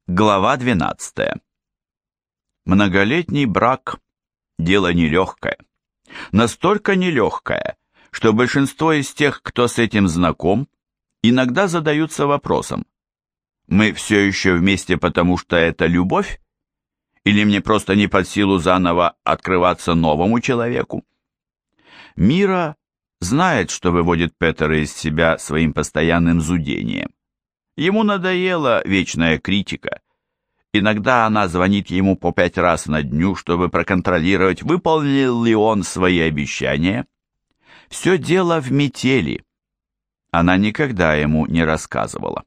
Глава 12. Многолетний брак – дело нелегкое. Настолько нелегкое, что большинство из тех, кто с этим знаком, иногда задаются вопросом: мы все еще вместе, потому что это любовь? Или мне просто не под силу заново открываться новому человеку? Мира знает, что выводит Петера из себя своим постоянным зудением. Ему надоела вечная критика. Иногда она звонит ему по 5 раз на дню, чтобы проконтролировать, выполнил ли он свои обещания. Все дело в метели. Она никогда ему не рассказывала.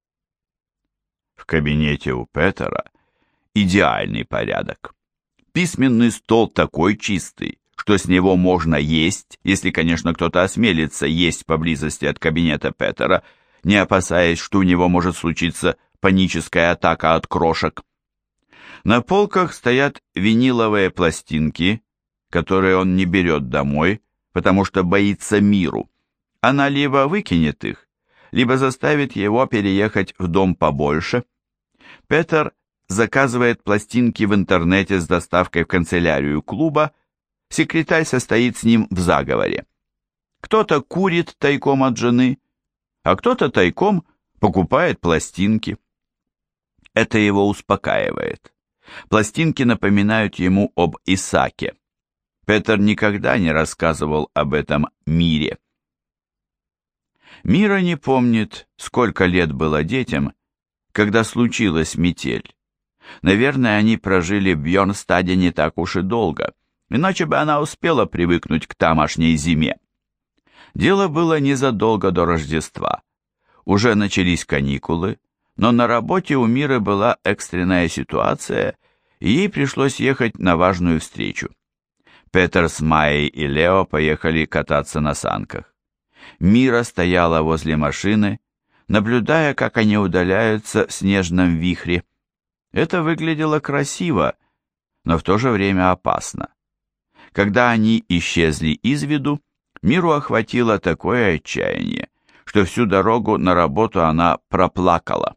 В кабинете у Петера идеальный порядок. Письменный стол такой чистый, что с него можно есть, если, конечно, кто-то осмелится есть поблизости от кабинета Петера, не опасаясь, что у него может случиться паническая атака от крошек. На полках стоят виниловые пластинки, которые он не берет домой, потому что боится Миру. Она либо выкинет их, либо заставит его переехать в дом побольше. Петер заказывает пластинки в интернете с доставкой в канцелярию клуба. Секретарь состоит с ним в заговоре. Кто-то курит тайком от жены, а кто-то тайком покупает пластинки. Это его успокаивает. Пластинки напоминают ему об Исааке. Петер никогда не рассказывал об этом Мире. Мира не помнит, сколько лет было детям, когда случилась метель. Наверное, они прожили в Бьорнстаде не так уж и долго, иначе бы она успела привыкнуть к тамошней зиме. Дело было незадолго до Рождества. Уже начались каникулы, но на работе у Миры была экстренная ситуация, и ей пришлось ехать на важную встречу. Петер с Майей и Лео поехали кататься на санках. Мира стояла возле машины, наблюдая, как они удаляются в снежном вихре. Это выглядело красиво, но в то же время опасно. Когда они исчезли из виду, Миру охватило такое отчаяние, что всю дорогу на работу она проплакала.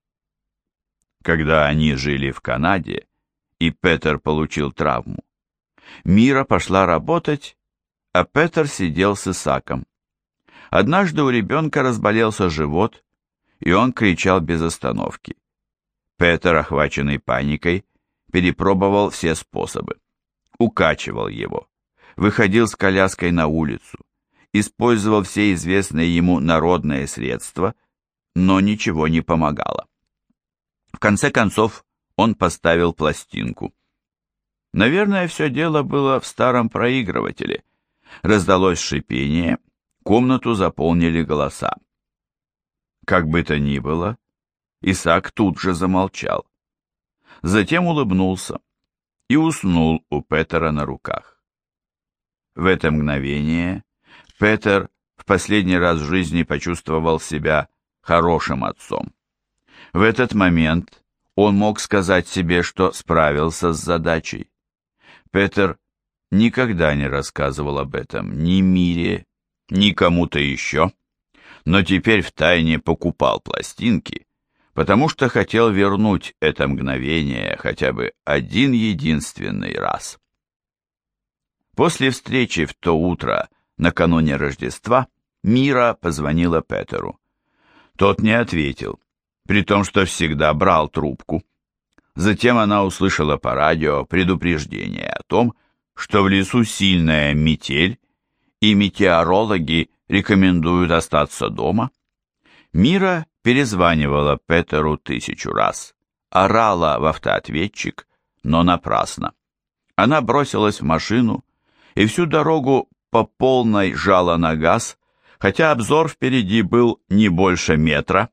Когда они жили в Канаде, и Петер получил травму, Мира пошла работать, а Петер сидел с Исаком. Однажды у ребенка разболелся живот, и он кричал без остановки. Петер, охваченный паникой, перепробовал все способы. Укачивал его, выходил с коляской на улицу, использовал все известные ему народные средства, но ничего не помогало. В конце концов, он поставил пластинку. Наверное, все дело было в старом проигрывателе. Раздалось шипение, комнату заполнили голоса. Как бы то ни было, Исаак тут же замолчал. Затем улыбнулся и уснул у Петера на руках. В это мгновение Петер в последний раз в жизни почувствовал себя хорошим отцом. В этот момент он мог сказать себе, что справился с задачей. Петер никогда не рассказывал об этом ни Мире, ни кому-то еще, но теперь втайне покупал пластинки, потому что хотел вернуть это мгновение хотя бы один единственный раз. После встречи в то утро, накануне Рождества, Мира позвонила Петеру. Тот не ответил, при том, что всегда брал трубку. Затем она услышала по радио предупреждение о том, что в лесу сильная метель, и метеорологи рекомендуют остаться дома. Мира перезванивала Петеру 1000 раз, орала в автоответчик, но напрасно. Она бросилась в машину и всю дорогу по полной жала на газ, хотя обзор впереди был не больше метра.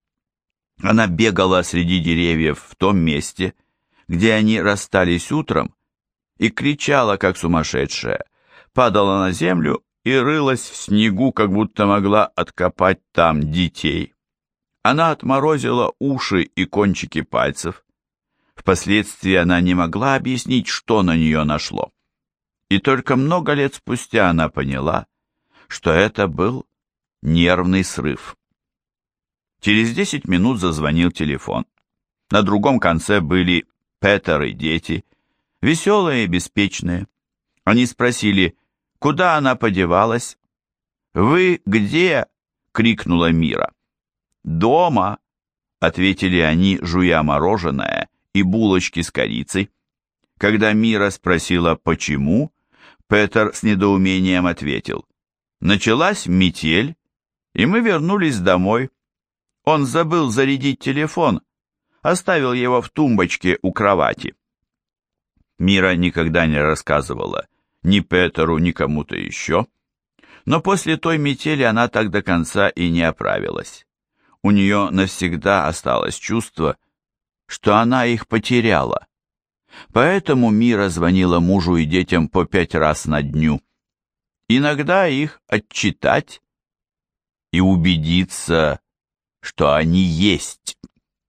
Она бегала среди деревьев в том месте, где они расстались утром, и кричала, как сумасшедшая, падала на землю и рылась в снегу, как будто могла откопать там детей. Она отморозила уши и кончики пальцев. Впоследствии она не могла объяснить, что на нее нашло. И только много лет спустя она поняла, что это был нервный срыв. Через 10 минут зазвонил телефон. На другом конце были Петер и дети, веселые и беспечные. Они спросили, куда она подевалась. «Вы где?» — крикнула Мира. «Дома», — ответили они, жуя мороженое и булочки с корицей. Когда Мира спросила, почему, Петер с недоумением ответил: «Началась метель, и мы вернулись домой. Он забыл зарядить телефон, оставил его в тумбочке у кровати». Мира никогда не рассказывала ни Петеру, ни кому-то еще, но после той метели она так до конца и не оправилась. У нее навсегда осталось чувство, что она их потеряла. Поэтому Мира звонила мужу и детям по 5 раз на дню. Иногда их отчитать и убедиться, что они есть.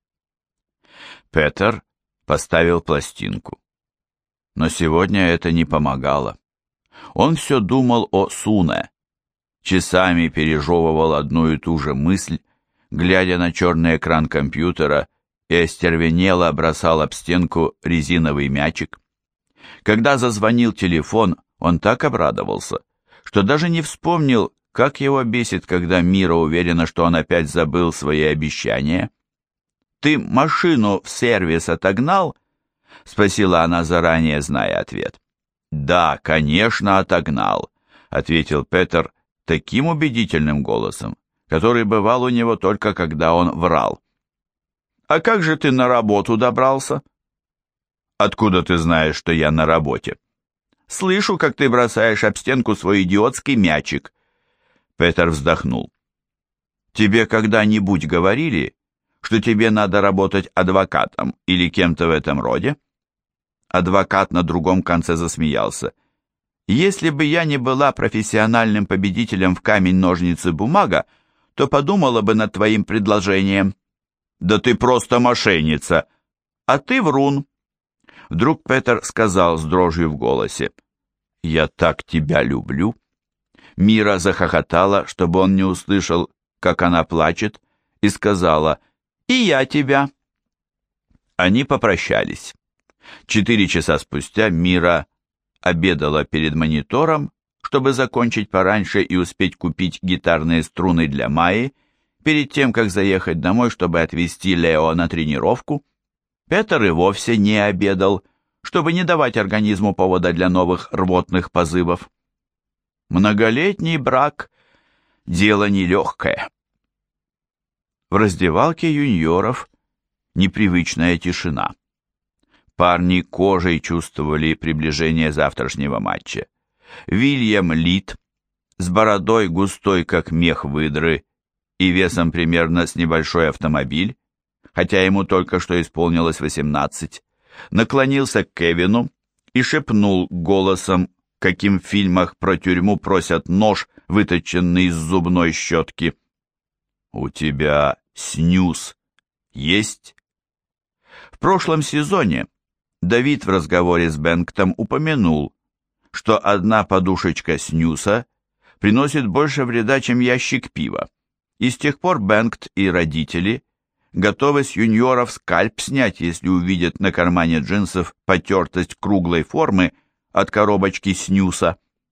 Петер поставил пластинку. Но сегодня это не помогало. Он все думал о Суне. Часами пережевывал одну и ту же мысль, глядя на черный экран компьютера, и остервенело бросал об стенку резиновый мячик. Когда зазвонил телефон, он так обрадовался, что даже не вспомнил, как его бесит, когда Мира уверена, что он опять забыл свои обещания. «Ты машину в сервис отогнал?» — спросила она, заранее зная ответ. «Да, конечно, отогнал», — ответил Петер таким убедительным голосом, который бывал у него только когда он врал. «А как же ты на работу добрался?» «Откуда ты знаешь, что я на работе?» «Слышу, как ты бросаешь об стенку свой идиотский мячик». Петер вздохнул. «Тебе когда-нибудь говорили, что тебе надо работать адвокатом или кем-то в этом роде?» Адвокат на другом конце засмеялся. «Если бы я не была профессиональным победителем в камень-ножницы-бумага, то подумала бы над твоим предложением». «Да ты просто мошенница, а ты врун». Вдруг Петер сказал с дрожью в голосе: «Я так тебя люблю». Мира захохотала, чтобы он не услышал, как она плачет, и сказала: «И я тебя». Они попрощались. 4 часа спустя Мира обедала перед монитором, чтобы закончить пораньше и успеть купить гитарные струны для Майи, перед тем, как заехать домой, чтобы отвезти Лео на тренировку. Петер и вовсе не обедал, чтобы не давать организму повода для новых рвотных позывов. Многолетний брак – дело нелегкое. В раздевалке юниоров непривычная тишина. Парни кожей чувствовали приближение завтрашнего матча. Вильям Лид, с бородой густой, как мех выдры, и весом примерно с небольшой автомобиль, хотя ему только что исполнилось 18, наклонился к Кевину и шепнул голосом, каким в фильмах про тюрьму просят нож, выточенный из зубной щетки: «У тебя снюс есть?» В прошлом сезоне Давид в разговоре с Бенгтом упомянул, что одна подушечка снюса приносит больше вреда, чем ящик пива, и с тех пор Бенгт и родители готовы с юниоров скальп снять, если увидят на кармане джинсов потертость круглой формы от коробочки снюса.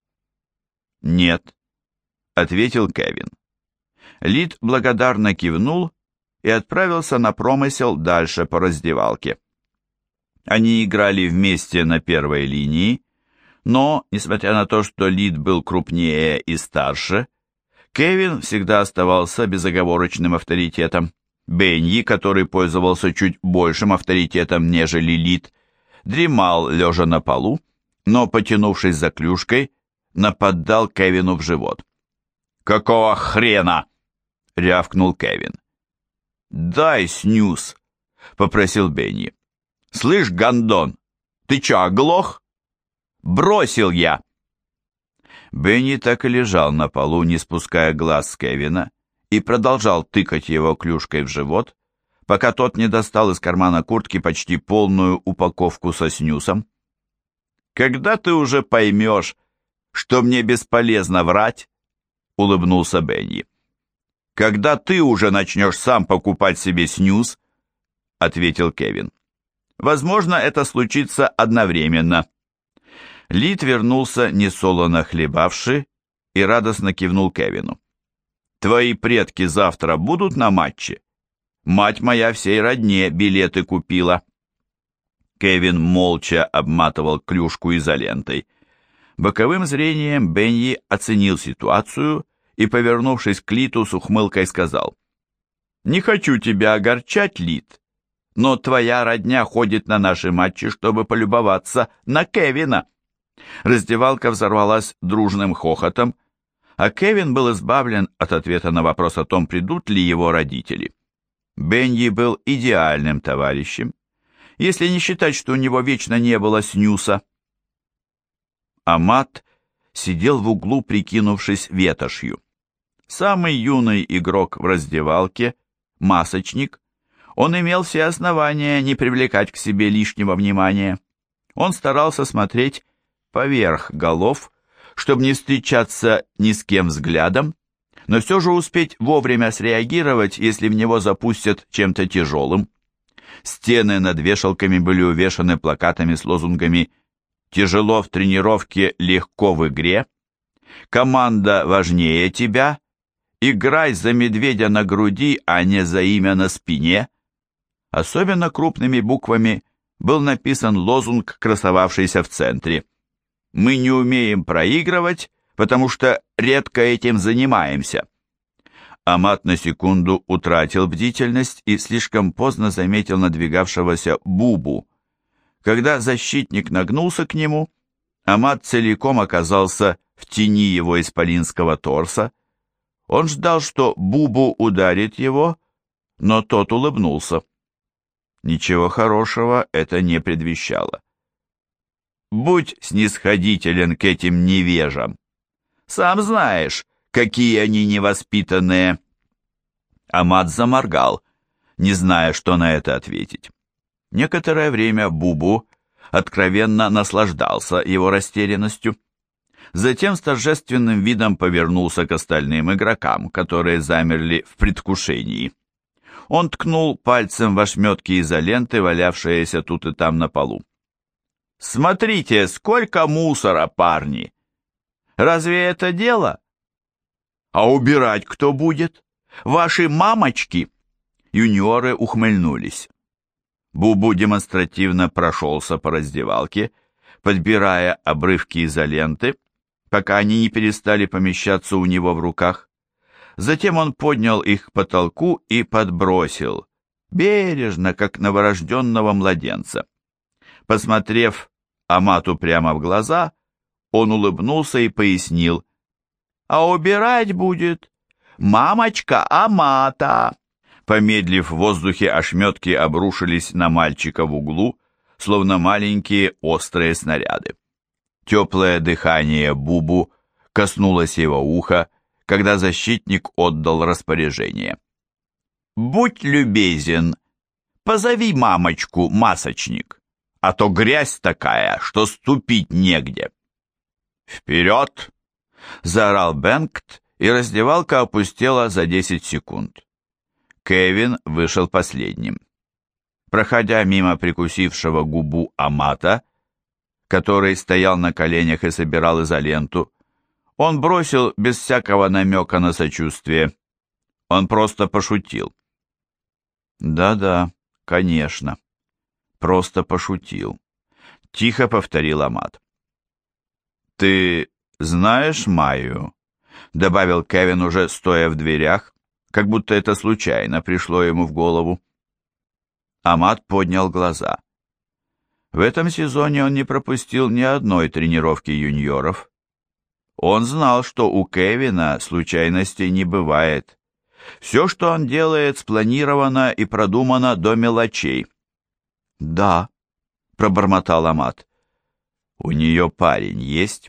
«Нет», — ответил Кевин. Лид благодарно кивнул и отправился на промысел дальше по раздевалке. Они играли вместе на первой линии, но, несмотря на то, что Лид был крупнее и старше, Кевин всегда оставался безоговорочным авторитетом. Бенни, который пользовался чуть большим авторитетом, нежели Лид, дремал, лежа на полу, но, потянувшись за клюшкой, нападал Кевину в живот. «Какого хрена?» — рявкнул Кевин. «Дай снюс», — попросил Бенни. «Слышь, гондон, ты чё, оглох?» «Бросил я!» Бенни так и лежал на полу, не спуская глаз с Кевина, и продолжал тыкать его клюшкой в живот, пока тот не достал из кармана куртки почти полную упаковку со снюсом. «Когда ты уже поймешь, что мне бесполезно врать?» — улыбнулся Бенни. «Когда ты уже начнешь сам покупать себе снюс?» — ответил Кевин. «Возможно, это случится одновременно». Лид вернулся несолоно хлебавши и радостно кивнул Кевину. «Твои предки завтра будут на матче? Мать моя всей родне билеты купила». Кевин молча обматывал клюшку изолентой. Боковым зрением Бенни оценил ситуацию и, повернувшись к Литу, с ухмылкой сказал: «Не хочу тебя огорчать, Лит, но твоя родня ходит на наши матчи, чтобы полюбоваться на Кевина». Раздевалка взорвалась дружным хохотом, а Кевин был избавлен от ответа на вопрос о том, придут ли его родители. Бенни был идеальным товарищем, если не считать, что у него вечно не было снюса. Амат сидел в углу, прикинувшись ветошью. Самый юный игрок в раздевалке, масочник, он имел все основания не привлекать к себе лишнего внимания. Он старался смотреть поверх голов, чтобы не встречаться ни с кем взглядом, но все же успеть вовремя среагировать, если в него запустят чем-то тяжелым. Стены над вешалками были увешаны плакатами с лозунгами «Тяжело в тренировке, легко в игре», «Команда важнее тебя», «Играй за медведя на груди, а не за имя на спине». Особенно крупными буквами был написан лозунг, красовавшийся в центре: «Мы не умеем проигрывать, потому что редко этим занимаемся». Амат на секунду утратил бдительность и слишком поздно заметил надвигавшегося Бубу. Когда защитник нагнулся к нему, Амат целиком оказался в тени его исполинского торса. Он ждал, что Бубу ударит его, но тот улыбнулся. Ничего хорошего это не предвещало. «Будь снисходителен к этим невежам. Сам знаешь, какие они невоспитанные». Амат заморгал, не зная, что на это ответить. Некоторое время Бубу откровенно наслаждался его растерянностью. Затем с торжественным видом повернулся к остальным игрокам, которые замерли в предвкушении. Он ткнул пальцем в ошметки изоленты, валявшиеся тут и там на полу. «Смотрите, сколько мусора, парни! Разве это дело? А убирать кто будет? Ваши мамочки!» Юниоры ухмыльнулись. Бубу демонстративно прошелся по раздевалке, подбирая обрывки изоленты, пока они не перестали помещаться у него в руках. Затем он поднял их к потолку и подбросил, бережно, как новорожденного младенца. Посмотрев Амату прямо в глаза, он улыбнулся и пояснил: «А убирать будет мамочка Амата». Помедлив в воздухе, ошметки обрушились на мальчика в углу, словно маленькие острые снаряды. Теплое дыхание Бубу коснулось его уха, когда защитник отдал распоряжение. «Будь любезен, позови мамочку, масочник, а то грязь такая, что ступить негде». «Вперед!» — заорал Бенгт, и раздевалка опустела за 10 секунд. Кевин вышел последним. Проходя мимо прикусившего губу Амата, который стоял на коленях и собирал изоленту, он бросил без всякого намека на сочувствие: он просто пошутил. «Да-да, конечно, просто пошутил», — тихо повторил Амат. «Ты знаешь Майю?» — добавил Кевин, уже стоя в дверях, как будто это случайно пришло ему в голову. Амат поднял глаза. В этом сезоне он не пропустил ни одной тренировки юниоров. Он знал, что у Кевина случайностей не бывает. Все, что он делает, спланировано и продумано до мелочей. «Да», — пробормотал Амат. «У нее парень есть?»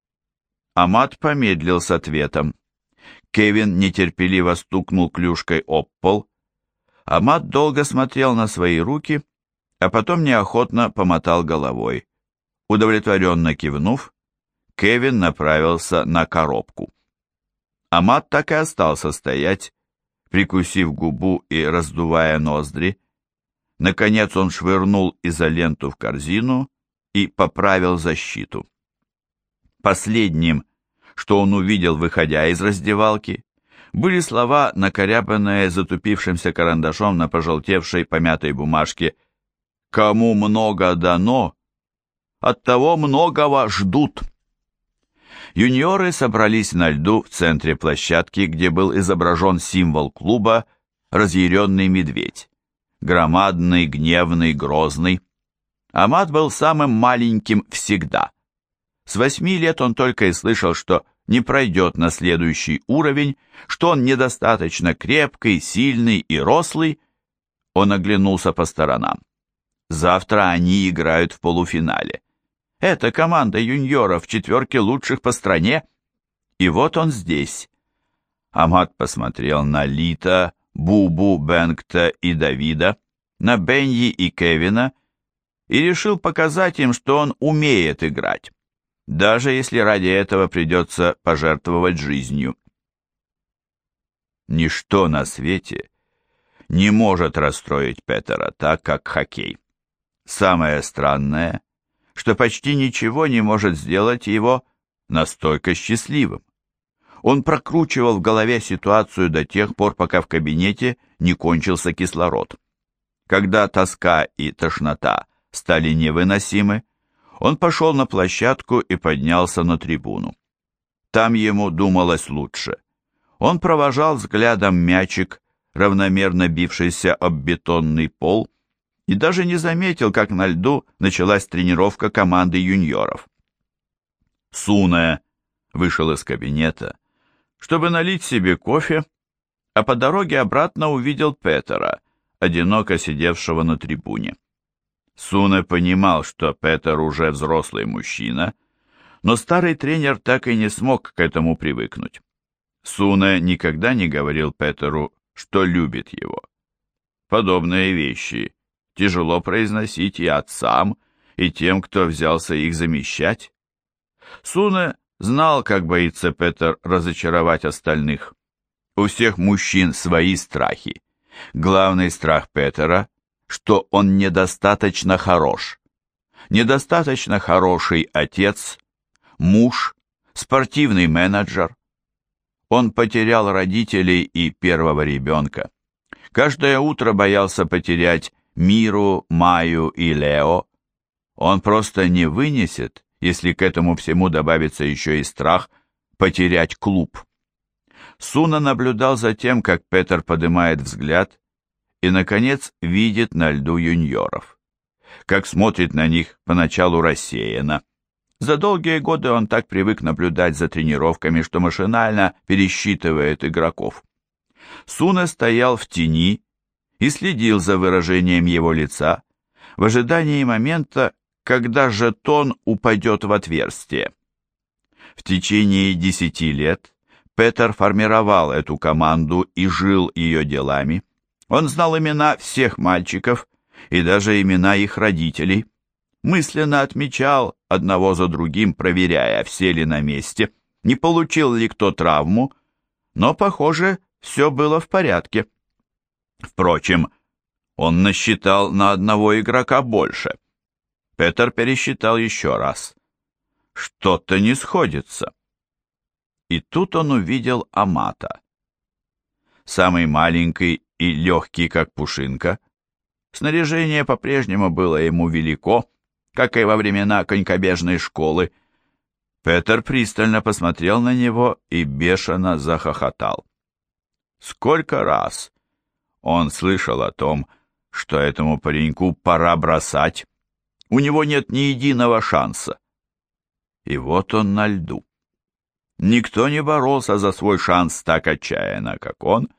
Амат помедлил с ответом. Кевин нетерпеливо стукнул клюшкой об пол. Амат долго смотрел на свои руки, а потом неохотно помотал головой. Удовлетворенно кивнув, Кевин направился на коробку. Амат так и остался стоять, прикусив губу и раздувая ноздри. Наконец он швырнул изоленту в корзину и поправил защиту. Последним, что он увидел, выходя из раздевалки, были слова, накорябанные затупившимся карандашом на пожелтевшей помятой бумажке: «Кому много дано, от того многого ждут». Юниоры собрались на льду в центре площадки, где был изображен символ клуба — разъяренный медведь. Громадный, гневный, грозный. Амат был самым маленьким всегда. С 8 лет он только и слышал, что не пройдет на следующий уровень, что он недостаточно крепкий, сильный и рослый. Он оглянулся по сторонам. Завтра они играют в полуфинале. Это команда юниоров в четверке лучших по стране. И вот он здесь. Амат посмотрел на Лита, Бубу, Бенгта и Давида, на Беньи и Кевина и решил показать им, что он умеет играть, даже если ради этого придется пожертвовать жизнью. Ничто на свете не может расстроить Петера так, как хоккей. Самое странное, что почти ничего не может сделать его настолько счастливым. Он прокручивал в голове ситуацию до тех пор, пока в кабинете не кончился кислород. Когда тоска и тошнота стали невыносимы, он пошел на площадку и поднялся на трибуну. Там ему думалось лучше. Он провожал взглядом мячик, равномерно бившийся об бетонный пол, и даже не заметил, как на льду началась тренировка команды юниоров. Суне вышел из кабинета, чтобы налить себе кофе, а по дороге обратно увидел Петера, одиноко сидевшего на трибуне. Суне понимал, что Петер уже взрослый мужчина, но старый тренер так и не смог к этому привыкнуть. Суне никогда не говорил Петеру, что любит его. Подобные вещи тяжело произносить и отцам, и тем, кто взялся их замещать. Суне знал, как боится Петер разочаровать остальных. У всех мужчин свои страхи. Главный страх Петера, что он недостаточно хорош. Недостаточно хороший отец, муж, спортивный менеджер. Он потерял родителей и первого ребенка. Каждое утро боялся потерять Миру, Маю и Лео. Он просто не вынесет, если к этому всему добавится еще и страх потерять клуб. Суна наблюдал за тем, как Петер поднимает взгляд и, наконец, видит на льду юниоров. Как смотрит на них поначалу рассеянно. За долгие годы он так привык наблюдать за тренировками, что машинально пересчитывает игроков. Суна стоял в тени и следил за выражением его лица в ожидании момента, когда жетон упадет в отверстие. В течение 10 лет Петер формировал эту команду и жил ее делами. Он знал имена всех мальчиков и даже имена их родителей. Мысленно отмечал одного за другим, проверяя, все ли на месте, не получил ли кто травму, но, похоже, все было в порядке. Впрочем, он насчитал на одного игрока больше. Петер пересчитал еще раз. Что-то не сходится. И тут он увидел Амата. Самый маленький и легкий, как пушинка. Снаряжение по-прежнему было ему велико, как и во времена конькобежной школы. Петер пристально посмотрел на него и бешено захохотал. Сколько раз он слышал о том, что этому пареньку пора бросать. У него нет ни единого шанса. И вот он на льду. Никто не боролся за свой шанс так отчаянно, как он.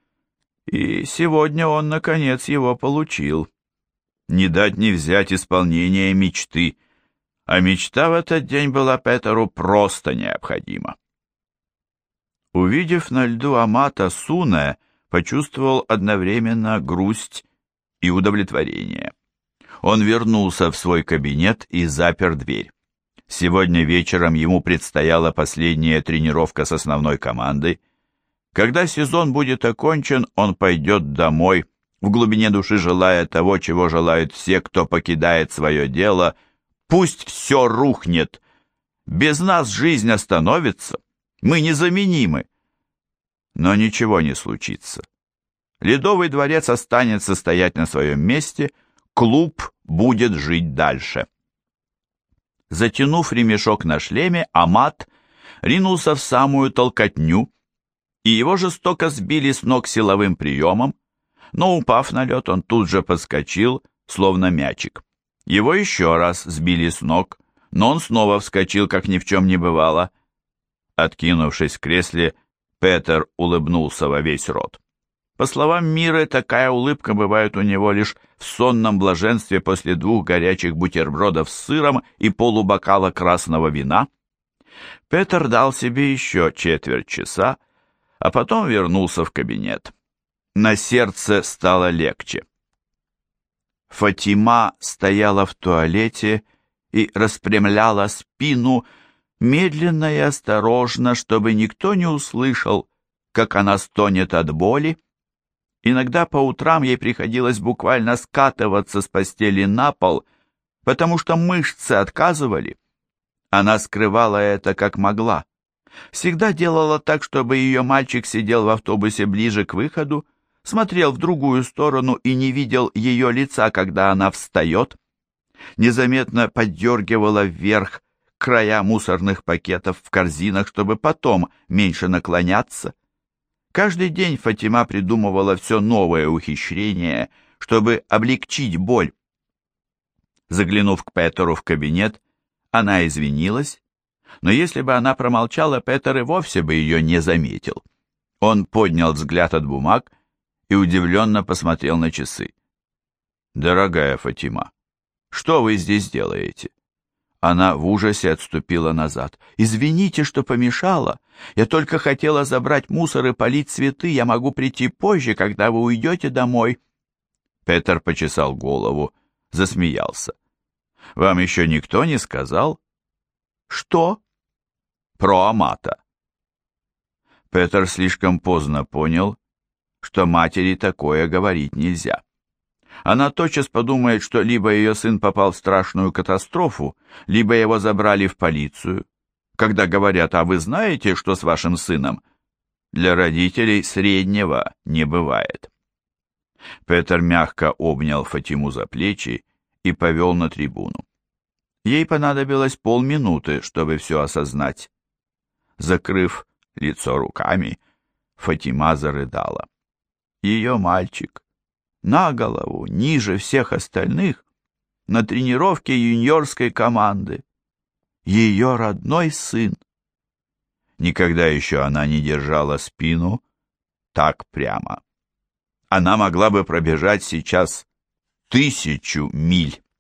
И сегодня он, наконец, его получил. Не дать не взять исполнение мечты. А мечта в этот день была Петеру просто необходима. Увидев на льду Амата, Суне почувствовал одновременно грусть и удовлетворение. Он вернулся в свой кабинет и запер дверь. Сегодня вечером ему предстояла последняя тренировка с основной командой. Когда сезон будет окончен, он пойдет домой, в глубине души желая того, чего желают все, кто покидает свое дело. Пусть все рухнет. Без нас жизнь остановится. Мы незаменимы. Но ничего не случится. Ледовый дворец останется стоять на своем месте, клуб будет жить дальше. Затянув ремешок на шлеме, Амат ринулся в самую толкотню, и его жестоко сбили с ног силовым приемом, но, упав на лед, он тут же подскочил, словно мячик. Его еще раз сбили с ног, но он снова вскочил, как ни в чем не бывало. Откинувшись в кресле, Петер улыбнулся во весь рот. По словам Миры, такая улыбка бывает у него лишь в сонном блаженстве после 2 горячих бутербродов с сыром и полубокала красного вина. Петер дал себе еще четверть часа, а потом вернулся в кабинет. На сердце стало легче. Фатима стояла в туалете и распрямляла спину медленно и осторожно, чтобы никто не услышал, как она стонет от боли. Иногда по утрам ей приходилось буквально скатываться с постели на пол, потому что мышцы отказывали. Она скрывала это как могла. Всегда делала так, чтобы ее мальчик сидел в автобусе ближе к выходу, смотрел в другую сторону и не видел ее лица, когда она встает. Незаметно поддергивала вверх края мусорных пакетов в корзинах, чтобы потом меньше наклоняться. Каждый день Фатима придумывала все новое ухищрение, чтобы облегчить боль. Заглянув к Петеру в кабинет, она извинилась, но если бы она промолчала, Петер и вовсе бы ее не заметил. Он поднял взгляд от бумаг и удивленно посмотрел на часы. «Дорогая Фатима, что вы здесь делаете?» Она в ужасе отступила назад. «Извините, что помешала. Я только хотела забрать мусор и полить цветы. Я могу прийти позже, когда вы уйдете домой». Петер почесал голову, засмеялся. «Вам еще никто не сказал?» «Что?» «Про Амата». Петер слишком поздно понял, что матери такое говорить нельзя. Она тотчас подумает, что либо ее сын попал в страшную катастрофу, либо его забрали в полицию. Когда говорят: «А вы знаете, что с вашим сыном?» Для родителей среднего не бывает. Петер мягко обнял Фатиму за плечи и повел на трибуну. Ей понадобилось полминуты, чтобы все осознать. Закрыв лицо руками, Фатима зарыдала. Ее мальчик, на голову, ниже всех остальных, на тренировке юниорской команды. Ее родной сын. Никогда еще она не держала спину так прямо. Она могла бы пробежать сейчас 1000 миль.